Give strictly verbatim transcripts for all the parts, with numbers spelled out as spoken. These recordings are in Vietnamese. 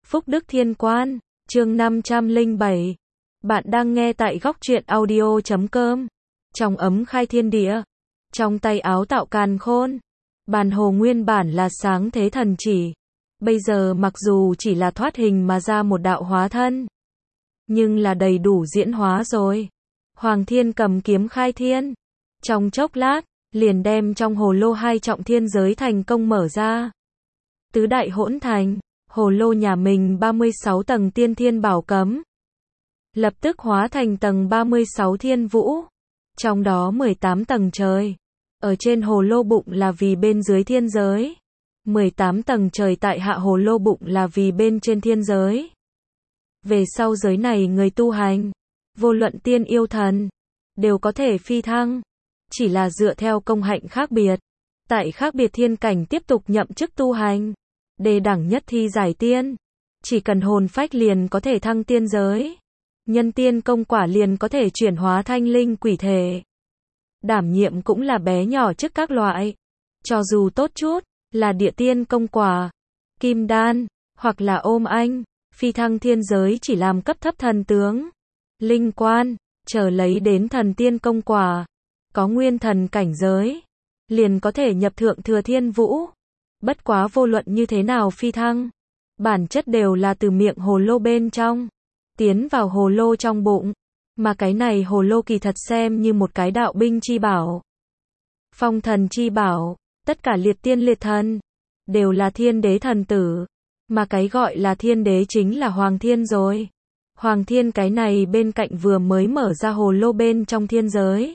Phúc Đức Thiên Quan, chương năm trăm lẻ bảy. Bạn đang nghe tại góc truyện audio chấm com. Trong ấm khai thiên địa, trong tay áo tạo càn khôn. Bàn hồ nguyên bản là sáng thế thần chỉ. Bây giờ mặc dù chỉ là thoát hình mà ra một đạo hóa thân, nhưng là đầy đủ diễn hóa rồi. Hoàng Thiên cầm kiếm khai thiên. Trong chốc lát, liền đem trong hồ lô hai trọng thiên giới thành công mở ra. Tứ đại hỗn thành, hồ lô nhà mình ba mươi sáu tầng tiên thiên bảo cấm. Lập tức hóa thành tầng ba mươi sáu thiên vũ. Trong đó mười tám tầng trời. Ở trên hồ lô bụng là vì bên dưới thiên giới. mười tám tầng trời tại hạ hồ lô bụng là vì bên trên thiên giới. Về sau giới này người tu hành, vô luận tiên yêu thần, đều có thể phi thăng. Chỉ là dựa theo công hạnh khác biệt. Tại khác biệt thiên cảnh tiếp tục nhậm chức tu hành. Đề đẳng nhất thi giải tiên. Chỉ cần hồn phách liền có thể thăng tiên giới. Nhân tiên công quả liền có thể chuyển hóa thanh linh quỷ thể. Đảm nhiệm cũng là bé nhỏ chức các loại. Cho dù tốt chút, là địa tiên công quả, kim đan, hoặc là ôm anh, phi thăng thiên giới chỉ làm cấp thấp thần tướng, linh quan, chờ lấy đến thần tiên công quả, có nguyên thần cảnh giới, liền có thể nhập thượng thừa thiên vũ. Bất quá vô luận như thế nào phi thăng, bản chất đều là từ miệng hồ lô bên trong, tiến vào hồ lô trong bụng, mà cái này hồ lô kỳ thật xem như một cái đạo binh chi bảo, phong thần chi bảo. Tất cả liệt tiên liệt thần, đều là thiên đế thần tử, mà cái gọi là thiên đế chính là Hoàng Thiên rồi. Hoàng Thiên cái này bên cạnh vừa mới mở ra hồ lô bên trong thiên giới.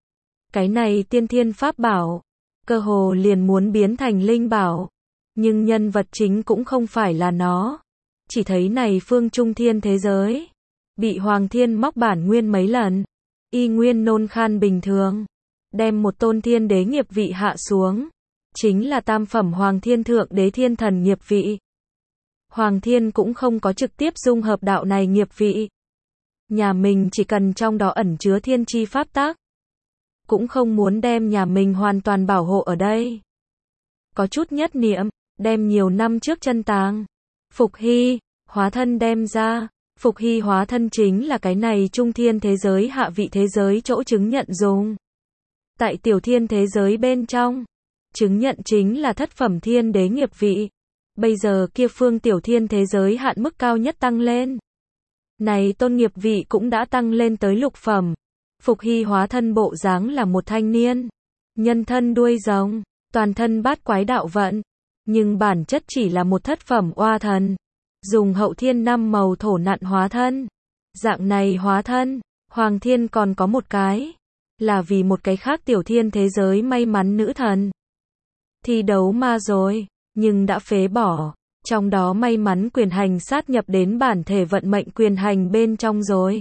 Cái này tiên thiên pháp bảo, cơ hồ liền muốn biến thành linh bảo, nhưng nhân vật chính cũng không phải là nó. Chỉ thấy này phương trung thiên thế giới, bị Hoàng Thiên móc bản nguyên mấy lần, y nguyên nôn khan bình thường, đem một tôn thiên đế nghiệp vị hạ xuống. Chính là tam phẩm Hoàng Thiên thượng đế thiên thần nghiệp vị. Hoàng Thiên cũng không có trực tiếp dung hợp đạo này nghiệp vị. Nhà mình chỉ cần trong đó ẩn chứa thiên chi pháp tác. Cũng không muốn đem nhà mình hoàn toàn bảo hộ ở đây. Có chút nhất niệm, đem nhiều năm trước chân tàng. Phục Hy, hóa thân đem ra. Phục Hy hóa thân chính là cái này trung thiên thế giới hạ vị thế giới chỗ chứng nhận dùng. Tại tiểu thiên thế giới bên trong. Chứng nhận chính là thất phẩm thiên đế nghiệp vị. Bây giờ kia phương tiểu thiên thế giới hạn mức cao nhất tăng lên. Này tôn nghiệp vị cũng đã tăng lên tới lục phẩm. Phục Hy hóa thân bộ dáng là một thanh niên. Nhân thân đuôi rồng, toàn thân bát quái đạo vận. Nhưng bản chất chỉ là một thất phẩm oa thần. Dùng hậu thiên năm màu thổ nặn hóa thân. Dạng này hóa thân, Hoàng Thiên còn có một cái. Là vì một cái khác tiểu thiên thế giới may mắn nữ thần. Thi đấu ma rồi, nhưng đã phế bỏ, trong đó may mắn quyền hành sát nhập đến bản thể vận mệnh quyền hành bên trong rồi.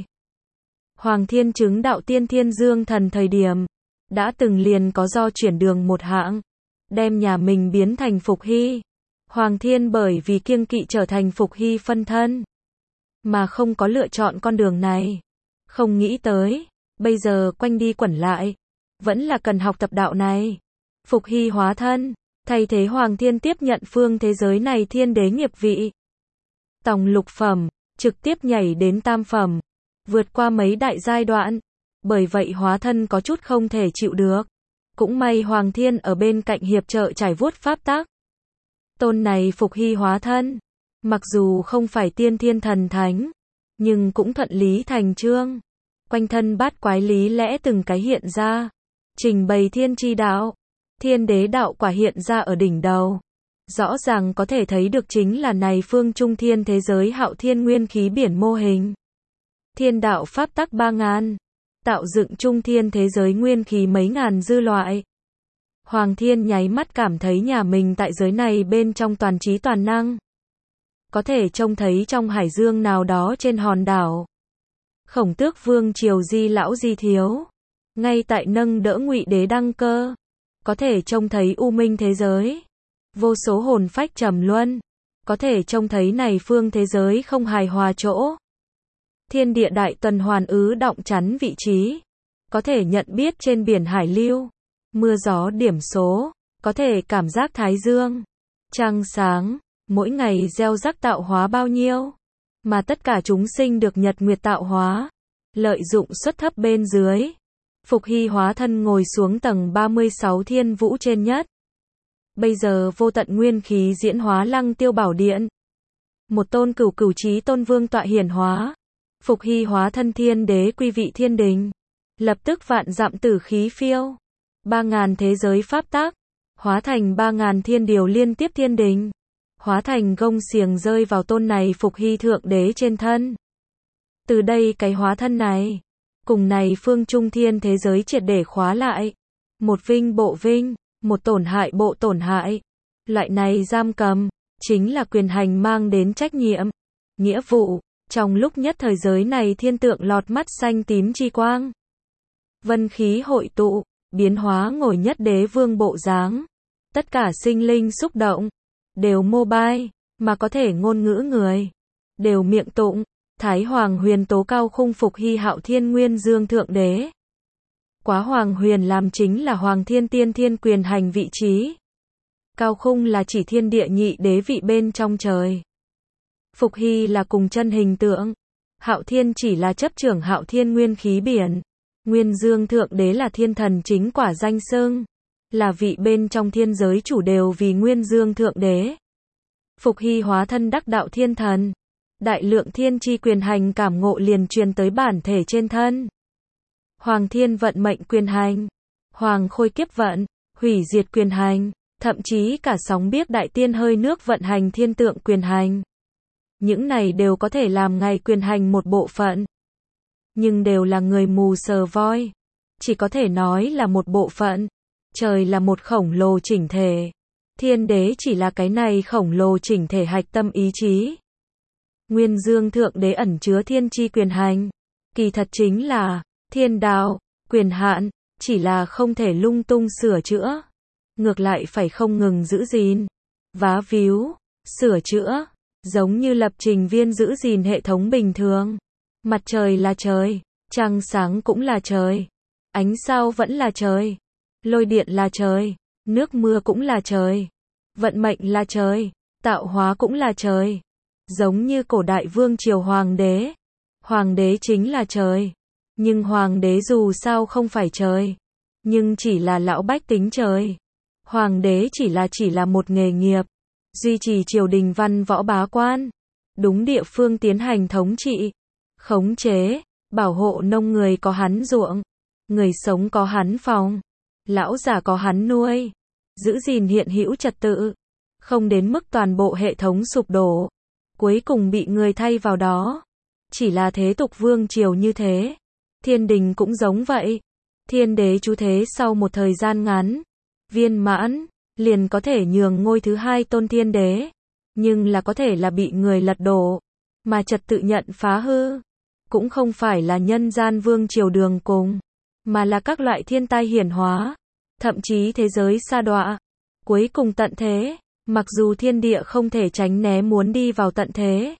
Hoàng Thiên chứng đạo tiên thiên dương thần thời điểm, đã từng liền có do chuyển đường một hạng, đem nhà mình biến thành Phục Hy. Hoàng Thiên bởi vì kiêng kỵ trở thành Phục Hy phân thân, mà không có lựa chọn con đường này. Không nghĩ tới, bây giờ quanh đi quẩn lại, vẫn là cần học tập đạo này. Phục Hy hóa thân, thay thế Hoàng Thiên tiếp nhận phương thế giới này thiên đế nghiệp vị. Tòng lục phẩm, trực tiếp nhảy đến tam phẩm, vượt qua mấy đại giai đoạn. Bởi vậy hóa thân có chút không thể chịu được. Cũng may Hoàng Thiên ở bên cạnh hiệp trợ trải vuốt pháp tác. Tôn này Phục Hy hóa thân, mặc dù không phải tiên thiên thần thánh, nhưng cũng thuận lý thành chương. Quanh thân bát quái lý lẽ từng cái hiện ra, trình bày thiên chi đạo. Thiên đế đạo quả hiện ra ở đỉnh đầu. Rõ ràng có thể thấy được chính là này phương trung thiên thế giới hạo thiên nguyên khí biển mô hình. Thiên đạo pháp tắc ba ngàn. Tạo dựng trung thiên thế giới nguyên khí mấy ngàn dư loại. Hoàng Thiên nháy mắt cảm thấy nhà mình tại giới này bên trong toàn trí toàn năng. Có thể trông thấy trong hải dương nào đó trên hòn đảo. Khổng Tước Vương triều Di lão Di thiếu. Ngay tại nâng đỡ Ngụy đế đăng cơ. Có thể trông thấy u minh thế giới, vô số hồn phách trầm luân, có thể trông thấy này phương thế giới không hài hòa chỗ. Thiên địa đại tuần hoàn ứ động chắn vị trí, có thể nhận biết trên biển hải lưu, mưa gió điểm số, có thể cảm giác thái dương, trăng sáng, mỗi ngày gieo rắc tạo hóa bao nhiêu, mà tất cả chúng sinh được nhật nguyệt tạo hóa, lợi dụng suất thấp bên dưới. Phục Hy hóa thân ngồi xuống tầng ba mươi sáu thiên vũ trên nhất. Bây giờ vô tận nguyên khí diễn hóa Lăng Tiêu Bảo Điện. Một tôn cửu cửu chí tôn vương tọa hiển hóa. Phục Hy hóa thân thiên đế quy vị thiên đình. Lập tức vạn dặm tử khí phiêu. Ba ngàn thế giới pháp tác. Hóa thành ba ngàn thiên điều liên tiếp thiên đình. Hóa thành gông xiềng rơi vào tôn này Phục Hy thượng đế trên thân. Từ đây cái hóa thân này, cùng này phương trung thiên thế giới triệt để khóa lại. Một vinh bộ vinh, một tổn hại bộ tổn hại. Loại này giam cầm, chính là quyền hành mang đến trách nhiệm, nghĩa vụ. Trong lúc nhất thời giới này thiên tượng lọt mắt xanh tím chi quang. Vân khí hội tụ, biến hóa ngồi nhất đế vương bộ dáng. Tất cả sinh linh xúc động, đều mobile, mà có thể ngôn ngữ người, đều miệng tụng. Thái Hoàng Huyền tố cao khung Phục Hy hạo thiên nguyên dương thượng đế. Quá Hoàng Huyền làm chính là Hoàng thiên tiên thiên quyền hành vị trí. Cao khung là chỉ thiên địa nhị đế vị bên trong trời. Phục Hy là cùng chân hình tượng. Hạo thiên chỉ là chấp trưởng hạo thiên nguyên khí biển. Nguyên dương thượng đế là thiên thần chính quả danh xưng. Là vị bên trong thiên giới chủ đều vì nguyên dương thượng đế. Phục Hy hóa thân đắc đạo thiên thần. Đại lượng thiên chi quyền hành cảm ngộ liền truyền tới bản thể trên thân. Hoàng thiên vận mệnh quyền hành, hoàng khôi kiếp vận, hủy diệt quyền hành, thậm chí cả sóng biếc đại tiên hơi nước vận hành thiên tượng quyền hành. Những này đều có thể làm ngày quyền hành một bộ phận. Nhưng đều là người mù sờ voi. Chỉ có thể nói là một bộ phận. Trời là một khổng lồ chỉnh thể. Thiên đế chỉ là cái này khổng lồ chỉnh thể hạch tâm ý chí. Nguyên dương thượng đế ẩn chứa thiên chi quyền hành. Kỳ thật chính là thiên đạo, quyền hạn, chỉ là không thể lung tung sửa chữa. Ngược lại phải không ngừng giữ gìn, vá víu, sửa chữa, giống như lập trình viên giữ gìn hệ thống bình thường. Mặt trời là trời, trăng sáng cũng là trời, ánh sao vẫn là trời, lôi điện là trời, nước mưa cũng là trời, vận mệnh là trời, tạo hóa cũng là trời. Giống như cổ đại vương triều hoàng đế. Hoàng đế chính là trời. Nhưng hoàng đế dù sao không phải trời. Nhưng chỉ là lão bách tính trời. Hoàng đế chỉ là chỉ là một nghề nghiệp. Duy trì triều đình văn võ bá quan. Đúng địa phương tiến hành thống trị. Khống chế. Bảo hộ nông người có hắn ruộng. Người sống có hắn phòng. Lão già có hắn nuôi. Giữ gìn hiện hữu trật tự. Không đến mức toàn bộ hệ thống sụp đổ. Cuối cùng bị người thay vào đó. Chỉ là thế tục vương triều như thế. Thiên đình cũng giống vậy. Thiên đế chú thế sau một thời gian ngắn. Viên mãn. Liền có thể nhường ngôi thứ hai tôn thiên đế. Nhưng là có thể là bị người lật đổ. Mà trật tự nhận phá hư. Cũng không phải là nhân gian vương triều đường cùng. Mà là các loại thiên tai hiển hóa. Thậm chí thế giới sa đọa. Cuối cùng tận thế. Mặc dù thiên địa không thể tránh né muốn đi vào tận thế.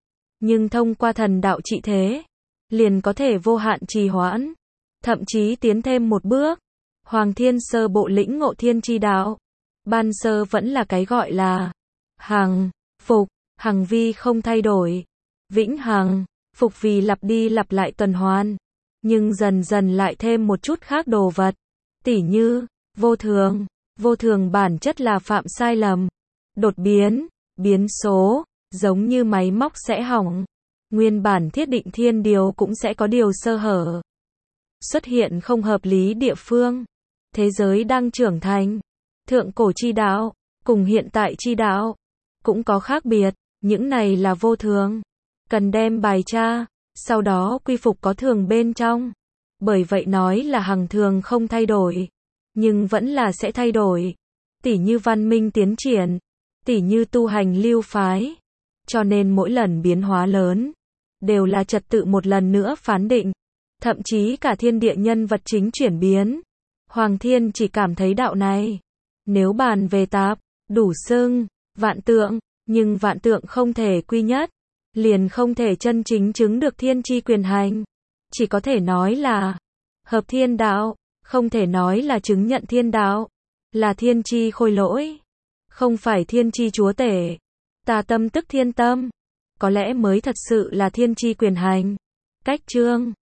Nhưng thông qua thần đạo trị thế. Liền có thể vô hạn trì hoãn. Thậm chí tiến thêm một bước. Hoàng thiên sơ bộ lĩnh ngộ thiên chi đạo. Ban sơ vẫn là cái gọi là hằng, phục, hằng vi không thay đổi. Vĩnh hằng, phục vì lặp đi lặp lại tuần hoàn. Nhưng dần dần lại thêm một chút khác đồ vật. Tỉ như, vô thường. Vô thường bản chất là phạm sai lầm, đột biến, biến số, giống như máy móc sẽ hỏng. Nguyên bản thiết định thiên điều cũng sẽ có điều sơ hở. Xuất hiện không hợp lý địa phương. Thế giới đang trưởng thành. Thượng cổ chi đạo, cùng hiện tại chi đạo, cũng có khác biệt. Những này là vô thường. Cần đem bài tra, sau đó quy phục có thường bên trong. Bởi vậy nói là hằng thường không thay đổi. Nhưng vẫn là sẽ thay đổi. Tỉ như văn minh tiến triển. Tỉ như tu hành lưu phái. Cho nên mỗi lần biến hóa lớn. Đều là trật tự một lần nữa phán định. Thậm chí cả thiên địa nhân vật chính chuyển biến. Hoàng thiên chỉ cảm thấy đạo này. Nếu bàn về tạp, đủ xưng, vạn tượng. Nhưng vạn tượng không thể quy nhất. Liền không thể chân chính chứng được thiên chi quyền hành. Chỉ có thể nói là hợp thiên đạo. Không thể nói là chứng nhận thiên đạo. Là thiên chi khôi lỗi. Không phải thiên chi chúa tể. Tà tâm tức thiên tâm. Có lẽ mới thật sự là thiên chi quyền hành. Cách chương